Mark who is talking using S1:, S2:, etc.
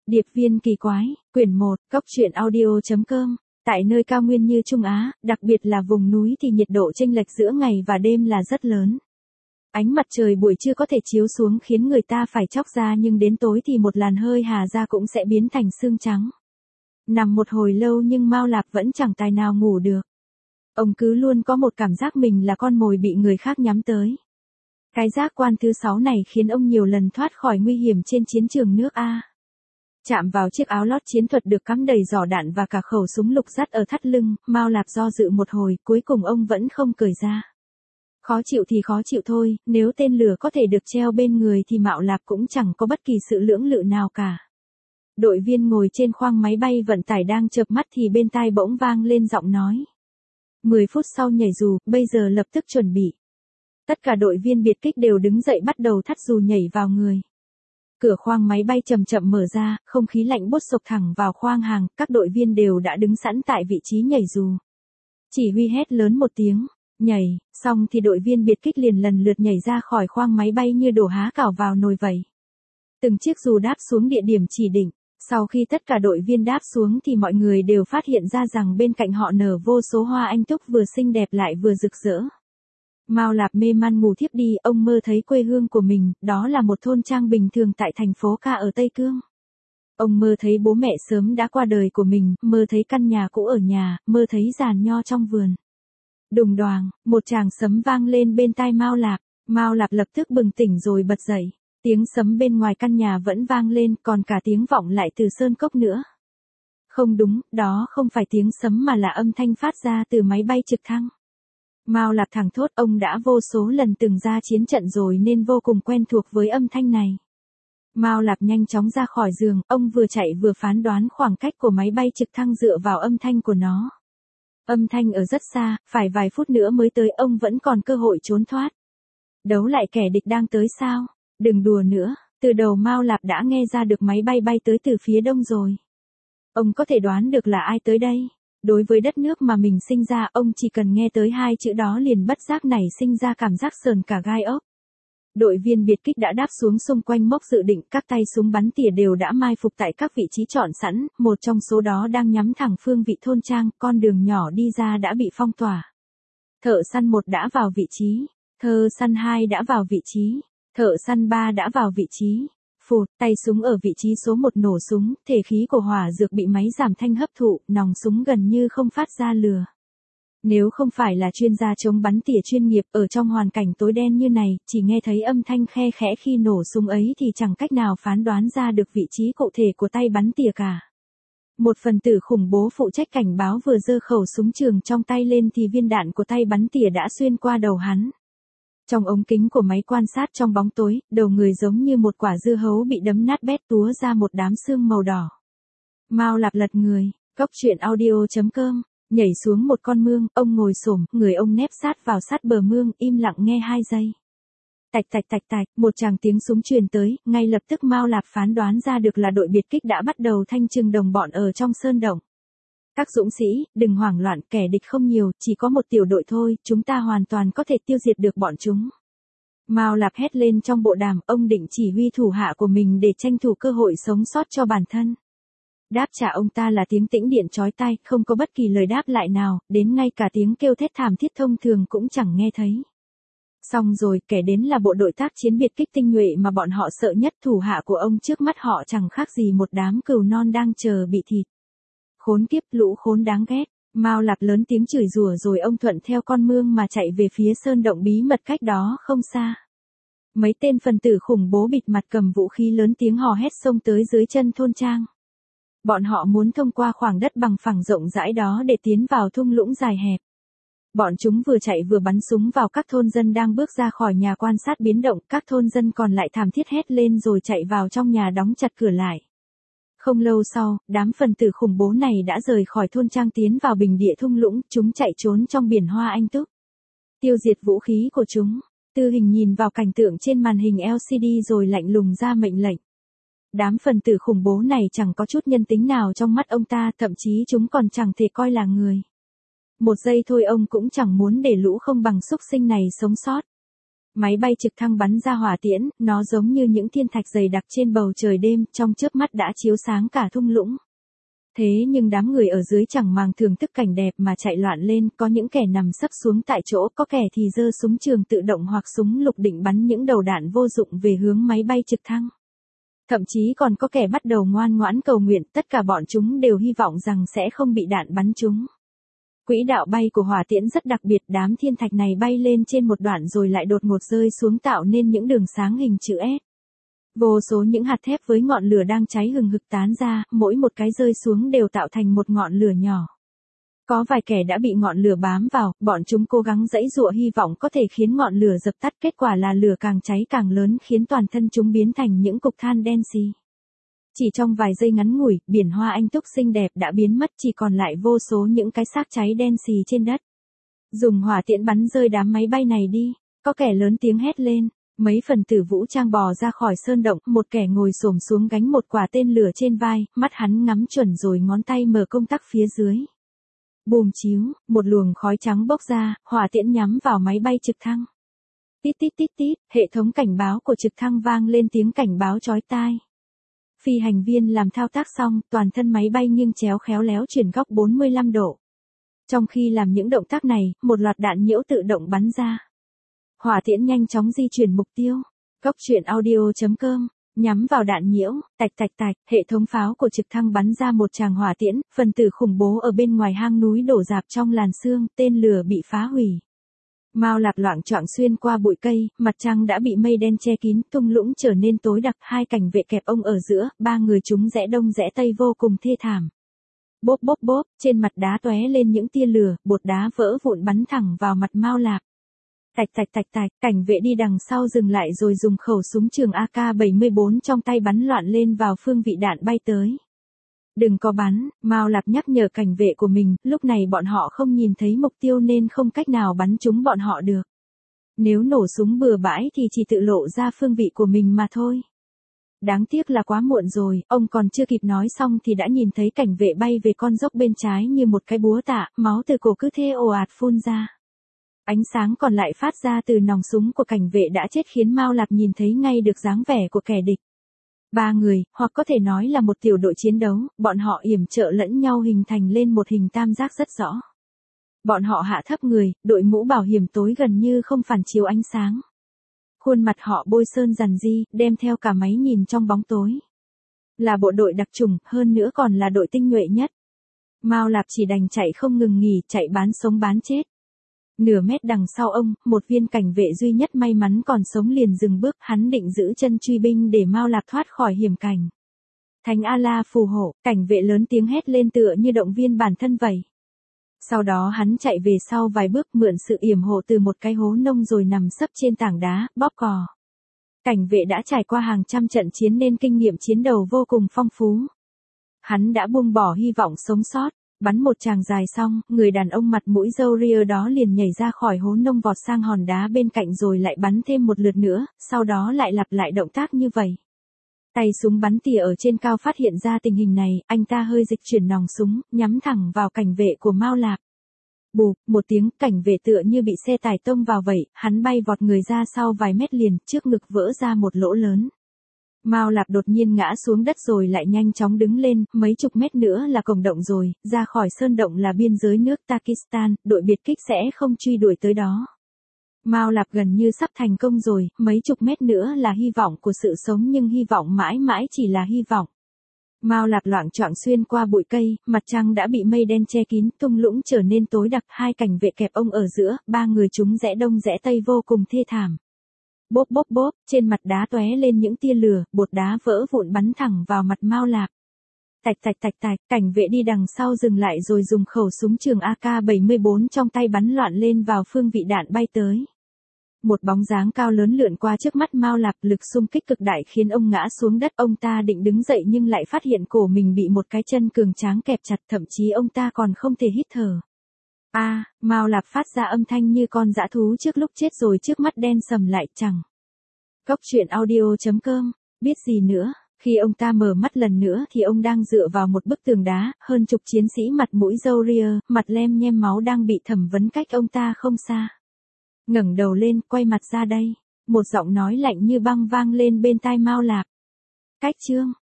S1: Điệp viên kỳ quái, quyển 1, cốc truyện audio.com. Tại nơi cao nguyên như Trung Á, đặc biệt là vùng núi thì nhiệt độ chênh lệch giữa ngày và đêm là rất lớn. Ánh mặt trời buổi trưa có thể chiếu xuống khiến người ta phải chóc da, nhưng đến tối thì một làn hơi hà da cũng sẽ biến thành xương trắng. Nằm một hồi lâu nhưng Mao Lạp vẫn chẳng tài nào ngủ được. Ông cứ luôn có một cảm giác mình là con mồi bị người khác nhắm tới. Cái giác quan thứ 6 này khiến ông nhiều lần thoát khỏi nguy hiểm trên chiến trường nước A. Chạm vào chiếc áo lót chiến thuật được cắm đầy giỏ đạn và cả khẩu súng lục dắt ở thắt lưng, Mao Lạp do dự một hồi, cuối cùng ông vẫn không cởi ra. Khó chịu thì khó chịu thôi, nếu tên lửa có thể được treo bên người thì Mao Lạp cũng chẳng có bất kỳ sự lưỡng lự nào cả. Đội viên ngồi trên khoang máy bay vận tải đang chợp mắt thì bên tai bỗng vang lên giọng nói. 10 phút sau nhảy dù, bây giờ lập tức chuẩn bị. Tất cả đội viên biệt kích đều đứng dậy bắt đầu thắt dù nhảy vào người. Cửa khoang máy bay chậm chậm mở ra, không khí lạnh buốt sộc thẳng vào khoang hàng, các đội viên đều đã đứng sẵn tại vị trí nhảy dù. Chỉ huy hét lớn một tiếng, nhảy, xong thì đội viên biệt kích liền lần lượt nhảy ra khỏi khoang máy bay như đổ há cảo vào nồi vậy. Từng chiếc dù đáp xuống địa điểm chỉ định. Sau khi tất cả đội viên đáp xuống thì mọi người đều phát hiện ra rằng bên cạnh họ nở vô số hoa anh túc vừa xinh đẹp lại vừa rực rỡ. Mao Lạp mê man ngủ thiếp đi, ông mơ thấy quê hương của mình, đó là một thôn trang bình thường tại thành phố Ca ở Tây Cương. Ông mơ thấy bố mẹ sớm đã qua đời của mình, mơ thấy căn nhà cũ ở nhà, mơ thấy giàn nho trong vườn. Đùng đoàng, một tràng sấm vang lên bên tai Mao Lạp. Mao Lạp lập tức bừng tỉnh rồi bật dậy. Tiếng sấm bên ngoài căn nhà vẫn vang lên, còn cả tiếng vọng lại từ sơn cốc nữa. Không đúng, đó không phải tiếng sấm mà là âm thanh phát ra từ máy bay trực thăng. Mao Lạp thẳng thốt, ông đã vô số lần từng ra chiến trận rồi nên vô cùng quen thuộc với âm thanh này. Mao Lạp nhanh chóng ra khỏi giường, ông vừa chạy vừa phán đoán khoảng cách của máy bay trực thăng dựa vào âm thanh của nó. Âm thanh ở rất xa, phải vài phút nữa mới tới, ông vẫn còn cơ hội trốn thoát. Đấu lại kẻ địch đang tới sao? Đừng đùa nữa, từ đầu Mao Lạp đã nghe ra được máy bay bay tới từ phía đông rồi. Ông có thể đoán được là ai tới đây. Đối với đất nước mà mình sinh ra, ông chỉ cần nghe tới hai chữ đó liền bất giác nảy sinh ra cảm giác sờn cả gai ốc. Đội viên biệt kích đã đáp xuống xung quanh mốc dự định, các tay súng bắn tỉa đều đã mai phục tại các vị trí chọn sẵn, một trong số đó đang nhắm thẳng phương vị thôn trang, con đường nhỏ đi ra đã bị phong tỏa. Thợ săn 1 đã vào vị trí, thợ săn 2 đã vào vị trí. Thợ săn 3 đã vào vị trí. Phụt, tay súng ở vị trí số 1 nổ súng, thể khí của hỏa dược bị máy giảm thanh hấp thụ, nòng súng gần như không phát ra lửa. Nếu không phải là chuyên gia chống bắn tỉa chuyên nghiệp, ở trong hoàn cảnh tối đen như này, chỉ nghe thấy âm thanh khe khẽ khi nổ súng ấy thì chẳng cách nào phán đoán ra được vị trí cụ thể của tay bắn tỉa cả. Một phần tử khủng bố phụ trách cảnh báo vừa giơ khẩu súng trường trong tay lên thì viên đạn của tay bắn tỉa đã xuyên qua đầu hắn. Trong ống kính của máy quan sát trong bóng tối, đầu người giống như một quả dưa hấu bị đấm nát bét túa ra một đám xương màu đỏ. Mao Lạp lật người, cốc truyện audio.com, nhảy xuống một con mương, ông ngồi xổm, người ông nép sát vào sát bờ mương, im lặng nghe 2 giây. Tạch tạch tạch tạch, một tràng tiếng súng truyền tới, ngay lập tức Mao Lạp phán đoán ra được là đội biệt kích đã bắt đầu thanh trừng đồng bọn ở trong sơn động. Các dũng sĩ, đừng hoảng loạn, kẻ địch không nhiều, chỉ có một tiểu đội thôi, chúng ta hoàn toàn có thể tiêu diệt được bọn chúng. Mao Lạp hét lên trong bộ đàm, ông định chỉ huy thủ hạ của mình để tranh thủ cơ hội sống sót cho bản thân. Đáp trả ông ta là tiếng tĩnh điện chói tai, không có bất kỳ lời đáp lại nào, đến ngay cả tiếng kêu thét thảm thiết thông thường cũng chẳng nghe thấy. Xong rồi, kẻ đến là bộ đội tác chiến biệt kích tinh nhuệ mà bọn họ sợ nhất, thủ hạ của ông trước mắt họ chẳng khác gì một đám cừu non đang chờ bị thịt. Khốn kiếp, lũ khốn đáng ghét. Mao Lạp lớn tiếng chửi rủa rồi ông thuận theo con mương mà chạy về phía sơn động bí mật cách đó không xa. Mấy tên phần tử khủng bố bịt mặt cầm vũ khí lớn tiếng hò hét xông tới dưới chân thôn trang. Bọn họ muốn thông qua khoảng đất bằng phẳng rộng rãi đó để tiến vào thung lũng dài hẹp. Bọn chúng vừa chạy vừa bắn súng vào các thôn dân đang bước ra khỏi nhà quan sát biến động, các thôn dân còn lại thảm thiết hét lên rồi chạy vào trong nhà đóng chặt cửa lại. Không lâu sau, đám phần tử khủng bố này đã rời khỏi thôn trang tiến vào bình địa thung lũng, chúng chạy trốn trong biển hoa anh túc. Tiêu diệt vũ khí của chúng. Tư Hình nhìn vào cảnh tượng trên màn hình LCD rồi lạnh lùng ra mệnh lệnh. Đám phần tử khủng bố này chẳng có chút nhân tính nào trong mắt ông ta, thậm chí chúng còn chẳng thể coi là người. Một giây thôi ông cũng chẳng muốn để lũ không bằng súc sinh này sống sót. Máy bay trực thăng bắn ra hỏa tiễn, nó giống như những thiên thạch dày đặc trên bầu trời đêm, trong chớp mắt đã chiếu sáng cả thung lũng. Thế nhưng đám người ở dưới chẳng màng thưởng thức cảnh đẹp mà chạy loạn lên, có những kẻ nằm sấp xuống tại chỗ, có kẻ thì giơ súng trường tự động hoặc súng lục định bắn những đầu đạn vô dụng về hướng máy bay trực thăng. Thậm chí còn có kẻ bắt đầu ngoan ngoãn cầu nguyện, tất cả bọn chúng đều hy vọng rằng sẽ không bị đạn bắn trúng. Quỹ đạo bay của hỏa tiễn rất đặc biệt, đám thiên thạch này bay lên trên một đoạn rồi lại đột ngột rơi xuống tạo nên những đường sáng hình chữ S. Vô số những hạt thép với ngọn lửa đang cháy hừng hực tán ra, mỗi một cái rơi xuống đều tạo thành một ngọn lửa nhỏ. Có vài kẻ đã bị ngọn lửa bám vào, bọn chúng cố gắng giãy giụa hy vọng có thể khiến ngọn lửa dập tắt, kết quả là lửa càng cháy càng lớn khiến toàn thân chúng biến thành những cục than đen xì. Chỉ trong vài giây ngắn ngủi, biển hoa anh túc xinh đẹp đã biến mất, chỉ còn lại vô số những cái xác cháy đen xì trên đất. Dùng hỏa tiễn bắn rơi đám máy bay này đi, có kẻ lớn tiếng hét lên. Mấy phần tử vũ trang bò ra khỏi sơn động, một kẻ ngồi xổm xuống gánh một quả tên lửa trên vai, mắt hắn ngắm chuẩn rồi ngón tay mở công tắc phía dưới. Bùm chiếu, một luồng khói trắng bốc ra, hỏa tiễn nhắm vào máy bay trực thăng. Tít tít tít tít, hệ thống cảnh báo của trực thăng vang lên tiếng cảnh báo chói tai. Phi hành viên làm thao tác xong, toàn thân máy bay nghiêng chéo khéo léo chuyển góc 45 độ. Trong khi làm những động tác này, một loạt đạn nhiễu tự động bắn ra. Hỏa tiễn nhanh chóng di chuyển mục tiêu. Góc truyện audio.com, nhắm vào đạn nhiễu, tạch tạch tạch, hệ thống pháo của trực thăng bắn ra một tràng hỏa tiễn, phần tử khủng bố ở bên ngoài hang núi đổ rạp trong làn sương, tên lửa bị phá hủy. Mao Lạc loạng choạng xuyên qua bụi cây, mặt trăng đã bị mây đen che kín, thung lũng trở nên tối đặc, hai cảnh vệ kẹp ông ở giữa, ba người chúng rẽ đông rẽ tây vô cùng thê thảm. Bốp bốp bốp, trên mặt đá tóe lên những tia lửa, bột đá vỡ vụn bắn thẳng vào mặt Mao Lạc. Tạch tạch tạch tạch, cảnh vệ đi đằng sau dừng lại rồi dùng khẩu súng trường AK-74 trong tay bắn loạn lên vào phương vị đạn bay tới. Đừng có bắn, Mao Lạc nhắc nhở cảnh vệ của mình, lúc này bọn họ không nhìn thấy mục tiêu nên không cách nào bắn trúng bọn họ được. Nếu nổ súng bừa bãi thì chỉ tự lộ ra phương vị của mình mà thôi. Đáng tiếc là quá muộn rồi, ông còn chưa kịp nói xong thì đã nhìn thấy cảnh vệ bay về con dốc bên trái như một cái búa tạ, máu từ cổ cứ thế ồ ạt phun ra. Ánh sáng còn lại phát ra từ nòng súng của cảnh vệ đã chết khiến Mao Lạc nhìn thấy ngay được dáng vẻ của kẻ địch. Ba người, hoặc có thể nói là một tiểu đội chiến đấu, bọn họ yểm trợ lẫn nhau hình thành lên một hình tam giác rất rõ. Bọn họ hạ thấp người, đội mũ bảo hiểm tối gần như không phản chiếu ánh sáng. Khuôn mặt họ bôi sơn rằn ri, đem theo cả máy nhìn trong bóng tối. Là bộ đội đặc chủng, hơn nữa còn là đội tinh nhuệ nhất. Mao Lạc chỉ đành chạy không ngừng nghỉ, chạy bán sống bán chết. Nửa mét đằng sau ông, một viên cảnh vệ duy nhất may mắn còn sống liền dừng bước, hắn định giữ chân truy binh để Mao Lạc thoát khỏi hiểm cảnh. Thánh A-la phù hộ, cảnh vệ lớn tiếng hét lên tựa như động viên bản thân vậy. Sau đó hắn chạy về sau vài bước mượn sự yểm hộ từ một cái hố nông rồi nằm sấp trên tảng đá, bóp cò. Cảnh vệ đã trải qua hàng trăm trận chiến nên kinh nghiệm chiến đấu vô cùng phong phú. Hắn đã buông bỏ hy vọng sống sót. Bắn một tràng dài xong, người đàn ông mặt mũi râu ria đó liền nhảy ra khỏi hố nông vọt sang hòn đá bên cạnh rồi lại bắn thêm một lượt nữa, sau đó lại lặp lại động tác như vậy. Tay súng bắn tỉa ở trên cao phát hiện ra tình hình này, anh ta hơi dịch chuyển nòng súng, nhắm thẳng vào cảnh vệ của Mao Lạc. Bụp, một tiếng, cảnh vệ tựa như bị xe tải tông vào vậy, hắn bay vọt người ra sau vài mét liền, trước ngực vỡ ra một lỗ lớn. Mao Lạc đột nhiên ngã xuống đất rồi lại nhanh chóng đứng lên, mấy chục mét nữa là cổng động rồi, ra khỏi sơn động là biên giới nước Pakistan, đội biệt kích sẽ không truy đuổi tới đó. Mao Lạc gần như sắp thành công rồi, mấy chục mét nữa là hy vọng của sự sống nhưng hy vọng mãi mãi chỉ là hy vọng. Mao Lạc loạng choạng xuyên qua bụi cây, mặt trăng đã bị mây đen che kín, thung lũng trở nên tối đặc, hai cảnh vệ kẹp ông ở giữa, ba người chúng rẽ đông rẽ tây vô cùng thê thảm. Bốp bốp bốp, trên mặt đá tóe lên những tia lửa, bột đá vỡ vụn bắn thẳng vào mặt Mao Lạc. Tạch tạch tạch tạch, cảnh vệ đi đằng sau dừng lại rồi dùng khẩu súng trường AK-74 trong tay bắn loạn lên vào phương vị đạn bay tới. Một bóng dáng cao lớn lượn qua trước mắt Mao Lạc, lực xung kích cực đại khiến ông ngã xuống đất, ông ta định đứng dậy nhưng lại phát hiện cổ mình bị một cái chân cường tráng kẹp chặt, thậm chí ông ta còn không thể hít thở. Mao Lạc phát ra âm thanh như con dã thú trước lúc chết rồi trước mắt đen sầm lại chẳng. Góc truyện audio.com, biết gì nữa, khi ông ta mở mắt lần nữa thì ông đang dựa vào một bức tường đá, hơn chục chiến sĩ mặt mũi râu ria, mặt lem nhem máu đang bị thẩm vấn cách ông ta không xa. Ngẩng đầu lên, quay mặt ra đây. Một giọng nói lạnh như băng vang lên bên tai Mao Lạc. Cách chương.